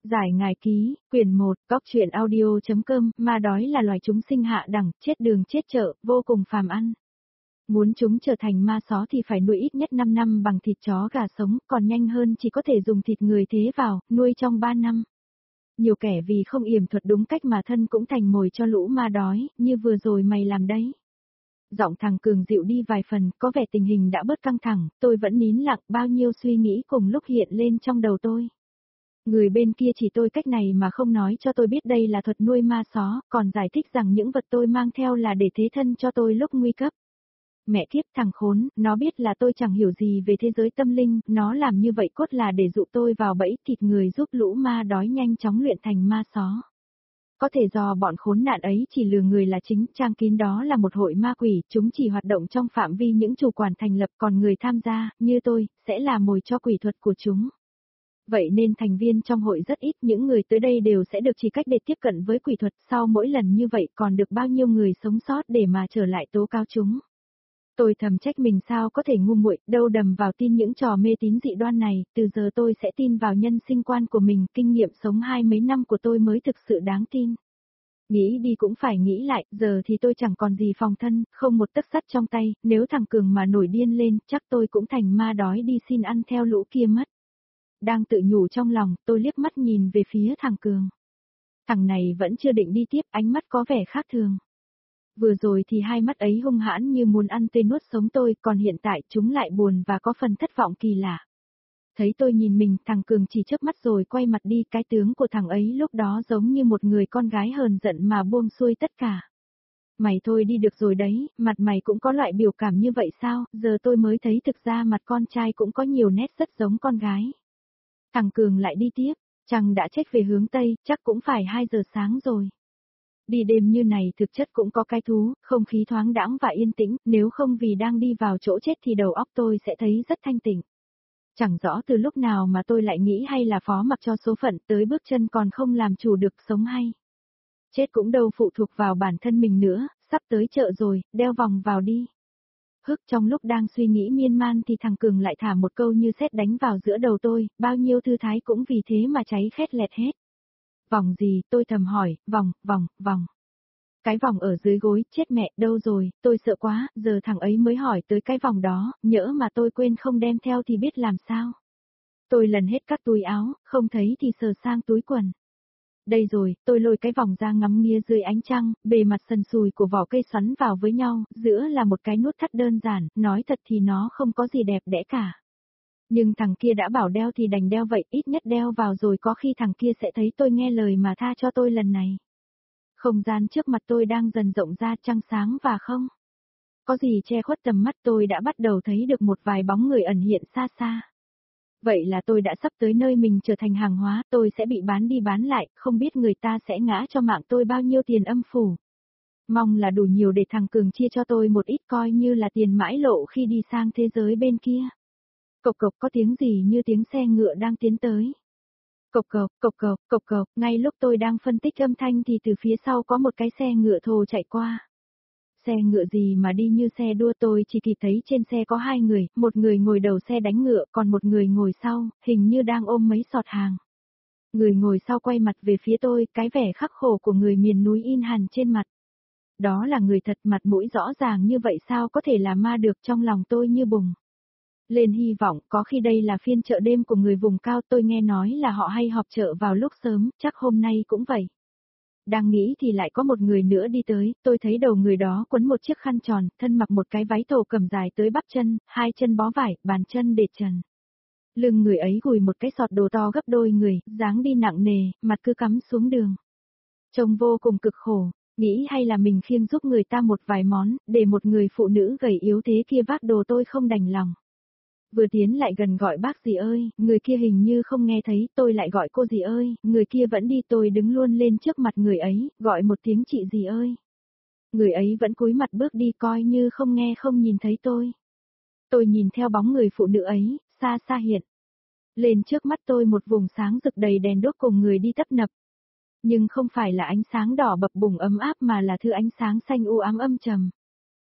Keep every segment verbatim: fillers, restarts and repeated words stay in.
Giải ngài ký, quyển một, góc truyện audio.com, ma đói là loài chúng sinh hạ đẳng, chết đường chết chợ, vô cùng phàm ăn. Muốn chúng trở thành ma só thì phải nuôi ít nhất năm năm bằng thịt chó gà sống, còn nhanh hơn chỉ có thể dùng thịt người thế vào, nuôi trong ba năm. Nhiều kẻ vì không yểm thuật đúng cách mà thân cũng thành mồi cho lũ ma đói, như vừa rồi mày làm đấy. Giọng thằng Cường dịu đi vài phần, có vẻ tình hình đã bớt căng thẳng, tôi vẫn nín lặng, bao nhiêu suy nghĩ cùng lúc hiện lên trong đầu tôi. Người bên kia chỉ tôi cách này mà không nói cho tôi biết đây là thuật nuôi ma só, còn giải thích rằng những vật tôi mang theo là để thế thân cho tôi lúc nguy cấp. Mẹ kiếp thằng khốn, nó biết là tôi chẳng hiểu gì về thế giới tâm linh, nó làm như vậy cốt là để dụ tôi vào bẫy thịt người giúp lũ ma đói nhanh chóng luyện thành ma só. Có thể do bọn khốn nạn ấy chỉ lừa người là chính, trang kín đó là một hội ma quỷ, chúng chỉ hoạt động trong phạm vi những chủ quản thành lập, còn người tham gia, như tôi, sẽ là mồi cho quỷ thuật của chúng. Vậy nên thành viên trong hội rất ít, những người tới đây đều sẽ được chỉ cách để tiếp cận với quỷ thuật, sau mỗi lần như vậy còn được bao nhiêu người sống sót để mà trở lại tố cáo chúng. Tôi thầm trách mình sao có thể ngu muội, đâu đầm vào tin những trò mê tín dị đoan này, từ giờ tôi sẽ tin vào nhân sinh quan của mình, kinh nghiệm sống hai mấy năm của tôi mới thực sự đáng tin. Nghĩ đi cũng phải nghĩ lại, giờ thì tôi chẳng còn gì phòng thân, không một tấc sắt trong tay, nếu thằng Cường mà nổi điên lên, chắc tôi cũng thành ma đói đi xin ăn theo lũ kia mất. Đang tự nhủ trong lòng, tôi liếc mắt nhìn về phía thằng Cường. Thằng này vẫn chưa định đi tiếp, ánh mắt có vẻ khác thường. Vừa rồi thì hai mắt ấy hung hãn như muốn ăn tươi nuốt sống tôi, còn hiện tại chúng lại buồn và có phần thất vọng kỳ lạ. Thấy tôi nhìn mình, thằng Cường chỉ chớp mắt rồi quay mặt đi, cái tướng của thằng ấy lúc đó giống như một người con gái hờn giận mà buông xuôi tất cả. Mày thôi đi được rồi đấy, mặt mày cũng có loại biểu cảm như vậy sao, giờ tôi mới thấy thực ra mặt con trai cũng có nhiều nét rất giống con gái. Thằng Cường lại đi tiếp, chàng đã trách về hướng Tây, chắc cũng phải hai giờ sáng rồi. Đi đêm như này thực chất cũng có cái thú, không khí thoáng đãng và yên tĩnh, nếu không vì đang đi vào chỗ chết thì đầu óc tôi sẽ thấy rất thanh tịnh. Chẳng rõ từ lúc nào mà tôi lại nghĩ hay là phó mặc cho số phận tới bước chân còn không làm chủ được sống hay. Chết cũng đâu phụ thuộc vào bản thân mình nữa, sắp tới chợ rồi, đeo vòng vào đi. Hức trong lúc đang suy nghĩ miên man thì thằng Cường lại thả một câu như sét đánh vào giữa đầu tôi, bao nhiêu thư thái cũng vì thế mà cháy khét lẹt hết. Vòng gì, tôi thầm hỏi, vòng, vòng, vòng. Cái vòng ở dưới gối, chết mẹ, đâu rồi, tôi sợ quá, giờ thằng ấy mới hỏi tới cái vòng đó, nhỡ mà tôi quên không đem theo thì biết làm sao. Tôi lần hết các túi áo, không thấy thì sờ sang túi quần. Đây rồi, tôi lôi cái vòng ra ngắm nghía dưới ánh trăng, bề mặt sần sùi của vỏ cây xoắn vào với nhau, giữa là một cái nút thắt đơn giản, nói thật thì nó không có gì đẹp đẽ cả. Nhưng thằng kia đã bảo đeo thì đành đeo vậy, ít nhất đeo vào rồi có khi thằng kia sẽ thấy tôi nghe lời mà tha cho tôi lần này. Không gian trước mặt tôi đang dần rộng ra, trăng sáng và không có gì che khuất tầm mắt, tôi đã bắt đầu thấy được một vài bóng người ẩn hiện xa xa. Vậy là tôi đã sắp tới nơi mình trở thành hàng hóa, tôi sẽ bị bán đi bán lại, không biết người ta sẽ ngã cho mạng tôi bao nhiêu tiền âm phủ. Mong là đủ nhiều để thằng Cường chia cho tôi một ít coi như là tiền mãi lộ khi đi sang thế giới bên kia. Cộc cộc có tiếng gì như tiếng xe ngựa đang tiến tới. Cộc cộc, cộc cộc, cộc cộc, ngay lúc tôi đang phân tích âm thanh thì từ phía sau có một cái xe ngựa thồ chạy qua. Xe ngựa gì mà đi như xe đua, tôi chỉ kịp thấy trên xe có hai người, một người ngồi đầu xe đánh ngựa, còn một người ngồi sau, hình như đang ôm mấy sọt hàng. Người ngồi sau quay mặt về phía tôi, cái vẻ khắc khổ của người miền núi in hẳn trên mặt. Đó là người thật, mặt mũi rõ ràng như vậy sao có thể là ma được, trong lòng tôi như bùng lên hy vọng, có khi đây là phiên chợ đêm của người vùng cao, tôi nghe nói là họ hay họp chợ vào lúc sớm, chắc hôm nay cũng vậy. Đang nghĩ thì lại có một người nữa đi tới, tôi thấy đầu người đó quấn một chiếc khăn tròn, thân mặc một cái váy thổ cẩm dài tới bắp chân, hai chân bó vải, bàn chân để trần. Lưng người ấy gùi một cái sọt đồ to gấp đôi người, dáng đi nặng nề, mặt cứ cắm xuống đường. Trông vô cùng cực khổ, nghĩ hay là mình khiêng giúp người ta một vài món, để một người phụ nữ gầy yếu thế kia vác đồ tôi không đành lòng. Vừa tiến lại gần gọi bác dì ơi, người kia hình như không nghe thấy, tôi lại gọi cô dì ơi, người kia vẫn đi, tôi đứng luôn lên trước mặt người ấy, gọi một tiếng chị dì ơi. Người ấy vẫn cúi mặt bước đi coi như không nghe không nhìn thấy tôi. Tôi nhìn theo bóng người phụ nữ ấy, xa xa hiện lên trước mắt tôi một vùng sáng rực đầy đèn đuốc cùng người đi tấp nập. Nhưng không phải là ánh sáng đỏ bập bùng ấm áp mà là thứ ánh sáng xanh u ám âm trầm.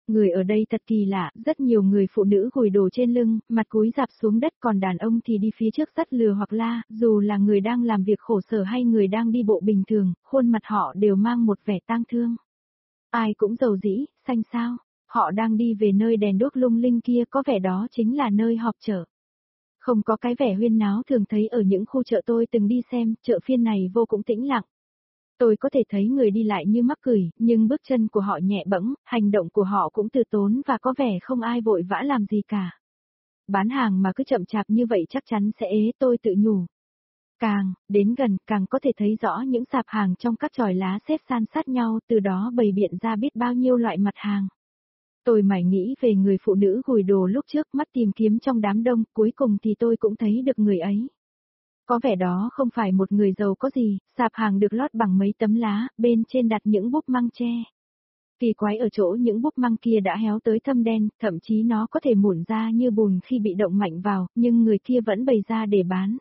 Người ở đây thật kỳ lạ, rất nhiều người phụ nữ gùi đồ trên lưng, mặt cúi rạp xuống đất, còn đàn ông thì đi phía trước dắt lừa hoặc la, dù là người đang làm việc khổ sở hay người đang đi bộ bình thường, khuôn mặt họ đều mang một vẻ tang thương. Ai cũng rầu rĩ, xanh xao, họ đang đi về nơi đèn đuốc lung linh kia, có vẻ đó chính là nơi họp chợ. Không có cái vẻ huyên náo thường thấy ở những khu chợ tôi từng đi xem, chợ phiên này vô cùng tĩnh lặng. Tôi có thể thấy người đi lại như mắc cười, nhưng bước chân của họ nhẹ bẫng, hành động của họ cũng từ tốn và có vẻ không ai vội vã làm gì cả. Bán hàng mà cứ chậm chạp như vậy chắc chắn sẽ ế, tôi tự nhủ. Càng đến gần, càng có thể thấy rõ những sạp hàng trong các chòi lá xếp san sát nhau, từ đó bày biện ra biết bao nhiêu loại mặt hàng. Tôi mải nghĩ về người phụ nữ gùi đồ lúc trước, mắt tìm kiếm trong đám đông, cuối cùng thì tôi cũng thấy được người ấy. Có vẻ đó không phải một người giàu có gì, sạp hàng được lót bằng mấy tấm lá, bên trên đặt những búp măng tre. Kỳ quái ở chỗ những búp măng kia đã héo tới thâm đen, thậm chí nó có thể mủn ra như bùn khi bị động mạnh vào, nhưng người kia vẫn bày ra để bán.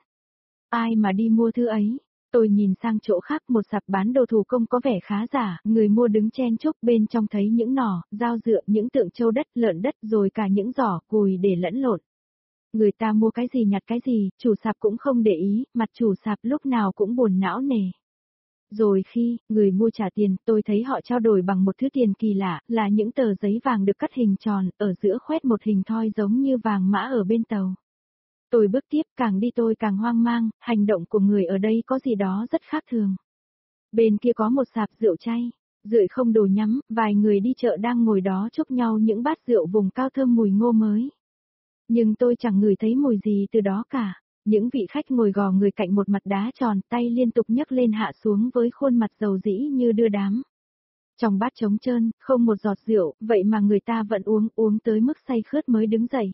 Ai mà đi mua thứ ấy? Tôi nhìn sang chỗ khác, một sạp bán đồ thủ công có vẻ khá giả, người mua đứng chen chúc, bên trong thấy những nỏ, dao dựa, những tượng trâu đất, lợn đất, rồi cả những giỏ, cùi để lẫn lộn. Người ta mua cái gì nhặt cái gì, chủ sạp cũng không để ý, mặt chủ sạp lúc nào cũng buồn não nề. Rồi khi người mua trả tiền, tôi thấy họ trao đổi bằng một thứ tiền kỳ lạ, là những tờ giấy vàng được cắt hình tròn, ở giữa khoét một hình thoi giống như vàng mã ở bên tàu. Tôi bước tiếp, càng đi tôi càng hoang mang, hành động của người ở đây có gì đó rất khác thường. Bên kia có một sạp rượu chay, rượi không đồ nhắm, vài người đi chợ đang ngồi đó chúc nhau những bát rượu vùng cao thơm mùi ngô mới. Nhưng tôi chẳng ngửi thấy mùi gì từ đó cả. Những vị khách ngồi gò người cạnh một mặt đá tròn, tay liên tục nhấc lên hạ xuống với khuôn mặt dầu dĩ như đưa đám. Trong bát trống trơn, không một giọt rượu, vậy mà người ta vẫn uống, uống tới mức say khướt mới đứng dậy.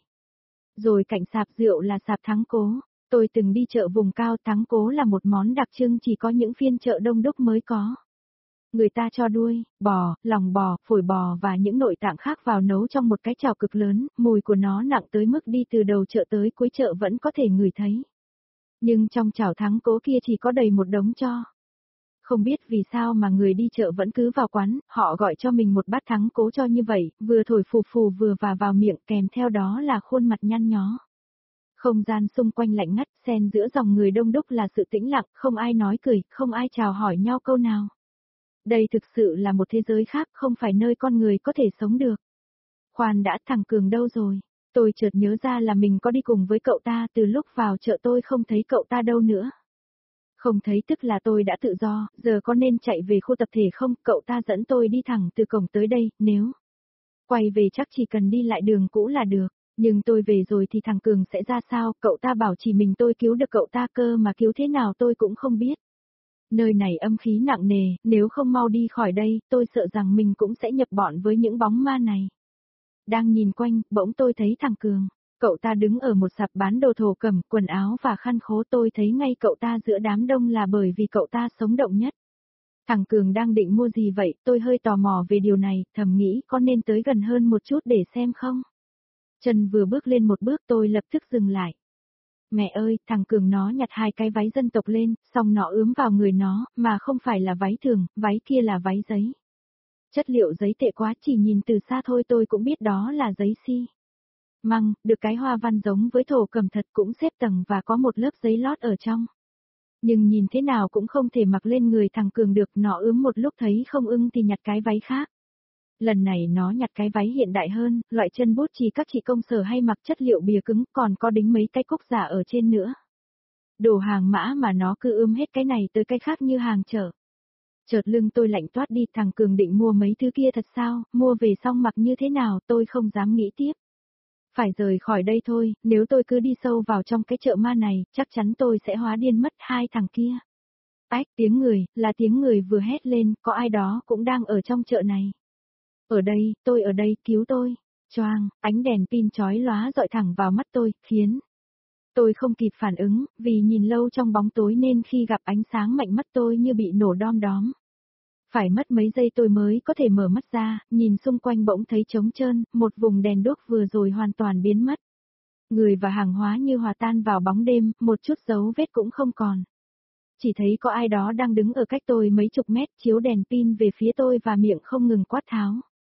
Rồi cạnh sạp rượu là sạp thắng cố. Tôi từng đi chợ vùng cao, thắng cố là một món đặc trưng chỉ có những phiên chợ đông đúc mới có. Người ta cho đuôi, bò, lòng bò, phổi bò và những nội tạng khác vào nấu trong một cái chảo cực lớn, mùi của nó nặng tới mức đi từ đầu chợ tới cuối chợ vẫn có thể ngửi thấy. Nhưng trong chảo thắng cố kia chỉ có đầy một đống tro. Không biết vì sao mà người đi chợ vẫn cứ vào quán, họ gọi cho mình một bát thắng cố cho như vậy, vừa thổi phù phù vừa và vào miệng, kèm theo đó là khuôn mặt nhăn nhó. Không gian xung quanh lạnh ngắt, xen giữa dòng người đông đúc là sự tĩnh lặng, không ai nói cười, không ai chào hỏi nhau câu nào. Đây thực sự là một thế giới khác, không phải nơi con người có thể sống được. Khoan đã, thằng Cường đâu rồi? Tôi chợt nhớ ra là mình có đi cùng với cậu ta, từ lúc vào chợ tôi không thấy cậu ta đâu nữa. Không thấy tức là tôi đã tự do, giờ có nên chạy về khu tập thể không? Cậu ta dẫn tôi đi thẳng từ cổng tới đây, nếu quay về chắc chỉ cần đi lại đường cũ là được. Nhưng tôi về rồi thì thằng Cường sẽ ra sao? Cậu ta bảo chỉ mình tôi cứu được cậu ta cơ, mà cứu thế nào tôi cũng không biết. Nơi này âm khí nặng nề, nếu không mau đi khỏi đây, tôi sợ rằng mình cũng sẽ nhập bọn với những bóng ma này. Đang nhìn quanh, bỗng tôi thấy thằng Cường. Cậu ta đứng ở một sạp bán đồ thổ cẩm, quần áo và khăn khố, tôi thấy ngay cậu ta giữa đám đông là bởi vì cậu ta sống động nhất. Thằng Cường đang định mua gì vậy? Tôi hơi tò mò về điều này, thầm nghĩ có nên tới gần hơn một chút để xem không? Chân vừa bước lên một bước tôi lập tức dừng lại. Mẹ ơi, thằng Cường nó nhặt hai cái váy dân tộc lên, xong nó ướm vào người nó, mà không phải là váy thường, váy kia là váy giấy. Chất liệu giấy tệ quá, chỉ nhìn từ xa thôi tôi cũng biết đó là giấy xi măng, được cái hoa văn giống với thổ cẩm thật, cũng xếp tầng và có một lớp giấy lót ở trong. Nhưng nhìn thế nào cũng không thể mặc lên người thằng Cường được, nó ướm một lúc thấy không ưng thì nhặt cái váy khác. Lần này nó nhặt cái váy hiện đại hơn, loại chân bút chì các chị công sở hay mặc, chất liệu bìa cứng, còn có đính mấy cái cúc giả ở trên nữa. Đồ hàng mã mà nó cứ ươm hết cái này tới cái khác như hàng chợ. Chợt lưng tôi lạnh toát đi, thằng Cường định mua mấy thứ kia thật sao, mua về xong mặc như thế nào tôi không dám nghĩ tiếp. Phải rời khỏi đây thôi, nếu tôi cứ đi sâu vào trong cái chợ ma này, chắc chắn tôi sẽ hóa điên mất. Hai thằng kia. Ách, tiếng người, là tiếng người vừa hét lên, có ai đó cũng đang ở trong chợ này. Ở đây, tôi ở đây, cứu tôi. Choang, ánh đèn pin chói lóa dọi thẳng vào mắt tôi, khiến tôi không kịp phản ứng, vì nhìn lâu trong bóng tối nên khi gặp ánh sáng mạnh mắt tôi như bị nổ đom đóm. Phải mất mấy giây tôi mới có thể mở mắt ra, nhìn xung quanh bỗng thấy trống trơn, một vùng đèn đuốc vừa rồi hoàn toàn biến mất. Người và hàng hóa như hòa tan vào bóng đêm, một chút dấu vết cũng không còn. Chỉ thấy có ai đó đang đứng ở cách tôi mấy chục mét, chiếu đèn pin về phía tôi và miệng không ngừng quát tháo.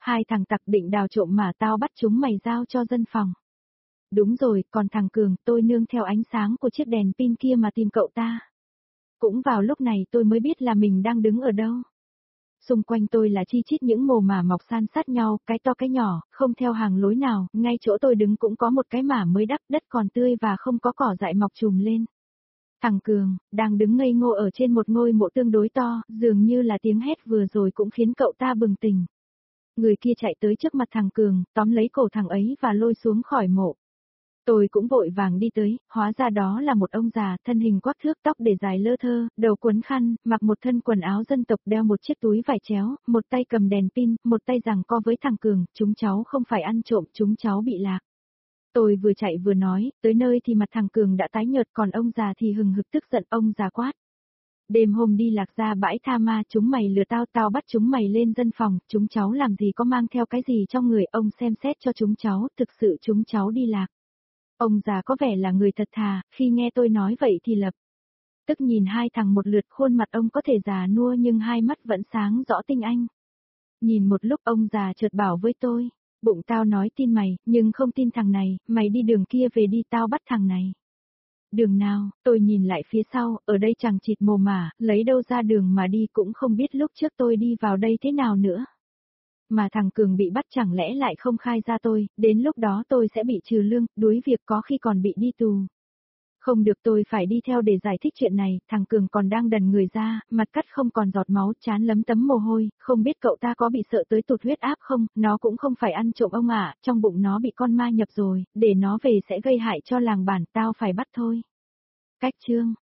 Hai thằng tặc định đào trộm mà tao bắt chúng mày giao cho dân phòng. Đúng rồi, còn thằng Cường, tôi nương theo ánh sáng của chiếc đèn pin kia mà tìm cậu ta. Cũng vào lúc này tôi mới biết là mình đang đứng ở đâu. Xung quanh tôi là chi chít những mồ mả mọc san sát nhau, cái to cái nhỏ, không theo hàng lối nào, ngay chỗ tôi đứng cũng có một cái mả mới đắp, đất còn tươi và không có cỏ dại mọc trùm lên. Thằng Cường, đang đứng ngây ngô ở trên một ngôi mộ tương đối to, dường như là tiếng hét vừa rồi cũng khiến cậu ta bừng tỉnh. Người kia chạy tới trước mặt thằng Cường, tóm lấy cổ thằng ấy và lôi xuống khỏi mộ. Tôi cũng vội vàng đi tới, hóa ra đó là một ông già, thân hình quắc thước, tóc để dài lơ thơ, đầu quấn khăn, mặc một thân quần áo dân tộc, đeo một chiếc túi vải chéo, một tay cầm đèn pin, một tay giằng co với thằng Cường, chúng cháu không phải ăn trộm, chúng cháu bị lạc. Tôi vừa chạy vừa nói, tới nơi thì mặt thằng Cường đã tái nhợt, còn ông già thì hừng hực tức giận, ông già quát. Đêm hôm đi lạc ra bãi tha ma, chúng mày lừa tao, tao bắt chúng mày lên dân phòng, chúng cháu làm gì có mang theo cái gì trong người, ông xem xét cho chúng cháu, thực sự chúng cháu đi lạc. Ông già có vẻ là người thật thà, khi nghe tôi nói vậy thì lập tức nhìn hai thằng một lượt, khuôn mặt ông có thể già nua nhưng hai mắt vẫn sáng rõ tinh anh. Nhìn một lúc ông già chợt bảo với tôi, bụng tao nói tin mày, nhưng không tin thằng này, mày đi đường kia về đi, tao bắt thằng này. Đường nào, tôi nhìn lại phía sau, ở đây chẳng chịt mồ mả, lấy đâu ra đường mà đi, cũng không biết lúc trước tôi đi vào đây thế nào nữa. Mà thằng Cường bị bắt chẳng lẽ lại không khai ra tôi, đến lúc đó tôi sẽ bị trừ lương, đuối việc, có khi còn bị đi tù. Không được, tôi phải đi theo để giải thích chuyện này, thằng Cường còn đang đần người ra, mặt cắt không còn giọt máu, trán lấm tấm mồ hôi, không biết cậu ta có bị sợ tới tụt huyết áp không, nó cũng không phải ăn trộm ông ạ, trong bụng nó bị con ma nhập rồi, để nó về sẽ gây hại cho làng bản, tao phải bắt thôi. Cách chương